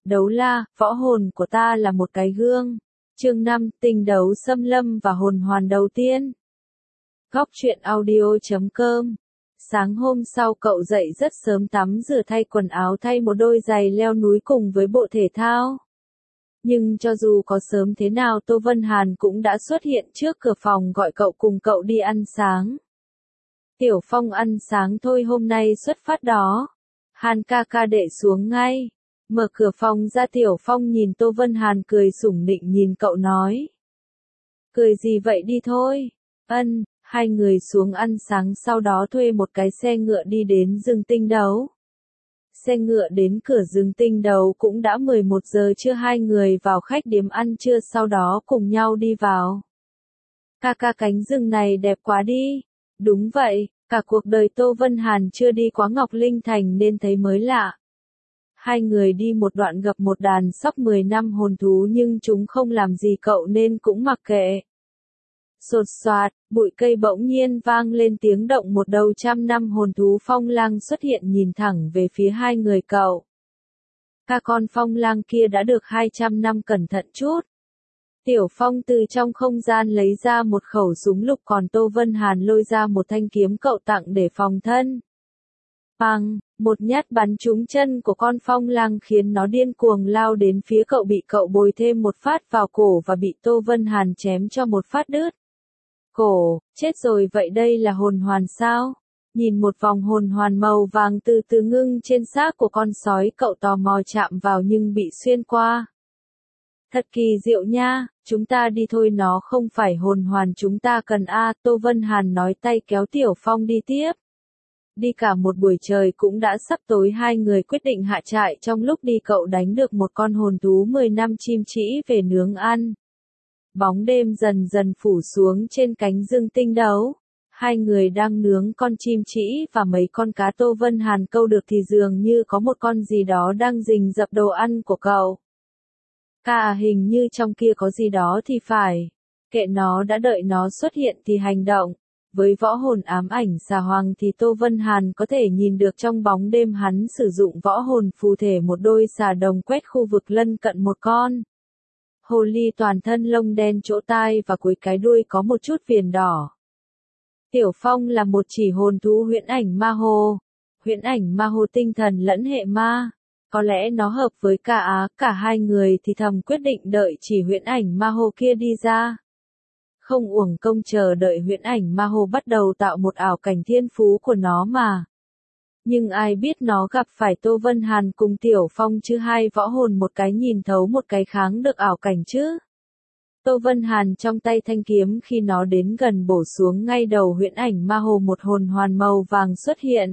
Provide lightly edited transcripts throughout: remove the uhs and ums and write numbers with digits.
Đấu la, võ hồn của ta là một cái gương. Chương 5, tinh đấu xâm lâm và hồn hoàn đầu tiên. Góc truyện audio.com. Sáng hôm sau cậu dậy rất sớm, tắm rửa, thay quần áo, thay một đôi giày leo núi cùng với bộ thể thao. Nhưng cho dù có sớm thế nào, Tô Vân Hàn cũng đã xuất hiện trước cửa phòng gọi cậu cùng cậu đi ăn sáng. Tiểu Phong ăn sáng thôi, hôm nay xuất phát đó. Hàn ca ca đệ xuống ngay. Mở cửa phòng ra, Tiểu Phong nhìn Tô Vân Hàn cười sủng nịnh nhìn cậu nói. Cười gì vậy, đi thôi. Hai người xuống ăn sáng, sau đó thuê một cái xe ngựa đi đến rừng tinh đấu. Xe ngựa đến cửa rừng tinh đấu cũng đã 11 giờ trưa, hai người vào khách điếm ăn trưa sau đó cùng nhau đi vào. Ca ca, cánh rừng này đẹp quá đi. Đúng vậy, cả cuộc đời Tô Vân Hàn chưa đi quá Ngọc Linh Thành nên thấy mới lạ. Hai người đi một đoạn gặp một đàn sóc 10 năm hồn thú nhưng chúng không làm gì cậu nên cũng mặc kệ. Sột soạt, bụi cây bỗng nhiên vang lên tiếng động, một đầu 100 năm hồn thú phong lang xuất hiện nhìn thẳng về phía hai người cậu. Ca, con phong lang kia đã được 200 năm, cẩn thận chút. Tiểu Phong từ trong không gian lấy ra một khẩu súng lục, còn Tô Vân Hàn lôi ra một thanh kiếm cậu tặng để phòng thân. Bang, một nhát bắn trúng chân của con phong lang khiến nó điên cuồng lao đến phía cậu, bị cậu bồi thêm một phát vào cổ và bị Tô Vân Hàn chém cho một phát đứt cổ. Chết rồi, vậy đây là hồn hoàn sao? Nhìn một vòng hồn hoàn màu vàng từ từ ngưng trên xác của con sói, cậu tò mò chạm vào nhưng bị xuyên qua. Thật kỳ diệu nha, chúng ta đi thôi, nó không phải hồn hoàn chúng ta cần a. Tô Vân Hàn nói, tay kéo Tiểu Phong đi tiếp. Đi cả một buổi trời cũng đã sắp tối, hai người quyết định hạ trại. Trong lúc đi cậu đánh được một con hồn thú 10 năm chim trĩ về nướng ăn. Bóng đêm dần dần phủ xuống trên cánh rừng tinh đấu. Hai người đang nướng con chim trĩ và mấy con cá Tô Vân Hàn câu được thì dường như có một con gì đó đang rình rập đồ ăn của cậu. Hình như trong kia có gì đó thì phải. Kệ nó đã, đợi nó xuất hiện thì hành động. Với võ hồn ám ảnh xà hoàng thì Tô Vân Hàn có thể nhìn được trong bóng đêm, hắn sử dụng võ hồn phù thể một đôi xà đồng quét khu vực lân cận một con hồ ly toàn thân lông đen, chỗ tai và cuối cái đuôi có một chút viền đỏ. Tiểu Phong là một chỉ hồn thú huyễn ảnh ma hồ. Huyễn ảnh ma hồ tinh thần lẫn hệ ma. Có lẽ nó hợp với cả hai người thì thầm quyết định đợi chỉ huyễn ảnh ma hồ kia đi ra. Không uổng công chờ đợi huyễn ảnh ma hồ bắt đầu tạo một ảo cảnh thiên phú của nó mà. Nhưng ai biết nó gặp phải Tô Vân Hàn cùng Tiểu Phong chứ, hai võ hồn một cái nhìn thấu một cái kháng được ảo cảnh chứ. Tô Vân Hàn trong tay thanh kiếm, khi nó đến gần bổ xuống ngay đầu huyễn ảnh ma hồ, một hồn hoàn màu vàng xuất hiện.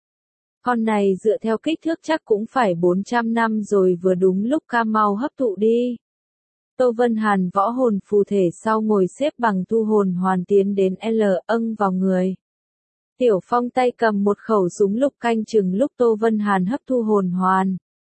Con này dựa theo kích thước chắc cũng phải 400 năm rồi, vừa đúng lúc, ca mau hấp thụ đi. Tô Vân Hàn võ hồn phù thể sau ngồi xếp bằng thu hồn hoàn tiến đến vào người. Tiểu Phong tay cầm một khẩu súng lục canh chừng lúc Tô Vân Hàn hấp thu hồn hoàn.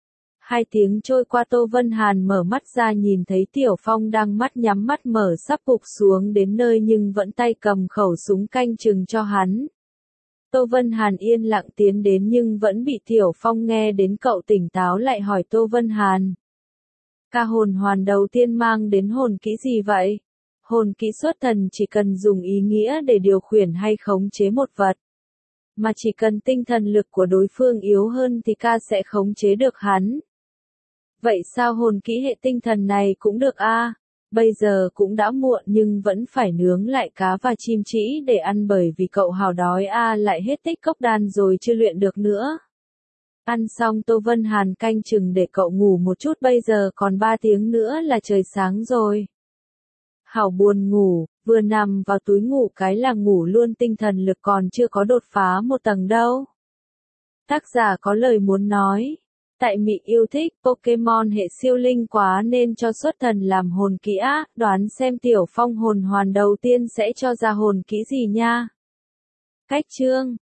2 tiếng trôi qua, Tô Vân Hàn mở mắt ra nhìn thấy Tiểu Phong đang mắt nhắm mắt mở, sắp gục xuống đến nơi nhưng vẫn tay cầm khẩu súng canh chừng cho hắn. Tô Vân Hàn yên lặng tiến đến nhưng vẫn bị Tiểu Phong nghe đến, cậu tỉnh táo lại hỏi Tô Vân Hàn. Ca, hồn hoàn đầu tiên mang đến hồn kỹ gì vậy? Hồn kỹ xuất thần chỉ cần dùng ý nghĩa để điều khiển hay khống chế một vật. Mà chỉ cần tinh thần lực của đối phương yếu hơn thì ca sẽ khống chế được hắn. Vậy sao hồn kỹ hệ tinh thần này cũng được a? Bây giờ cũng đã muộn nhưng vẫn phải nướng lại cá và chim trĩ để ăn, bởi vì cậu hào đói lại hết tích cốc đan rồi chưa luyện được nữa. Ăn xong, Tô Vân Hàn canh chừng để cậu ngủ một chút, bây giờ còn 3 tiếng nữa là trời sáng rồi. Hảo buồn ngủ, vừa nằm vào túi ngủ cái là ngủ luôn, tinh thần lực còn chưa có đột phá một tầng đâu. Tác giả có lời muốn nói. Tại Mị yêu thích Pokemon hệ siêu linh quá nên cho xuất thần làm hồn kỹ á, đoán xem Tiểu Phong hồn hoàn đầu tiên sẽ cho ra hồn kỹ gì nha. Cách chương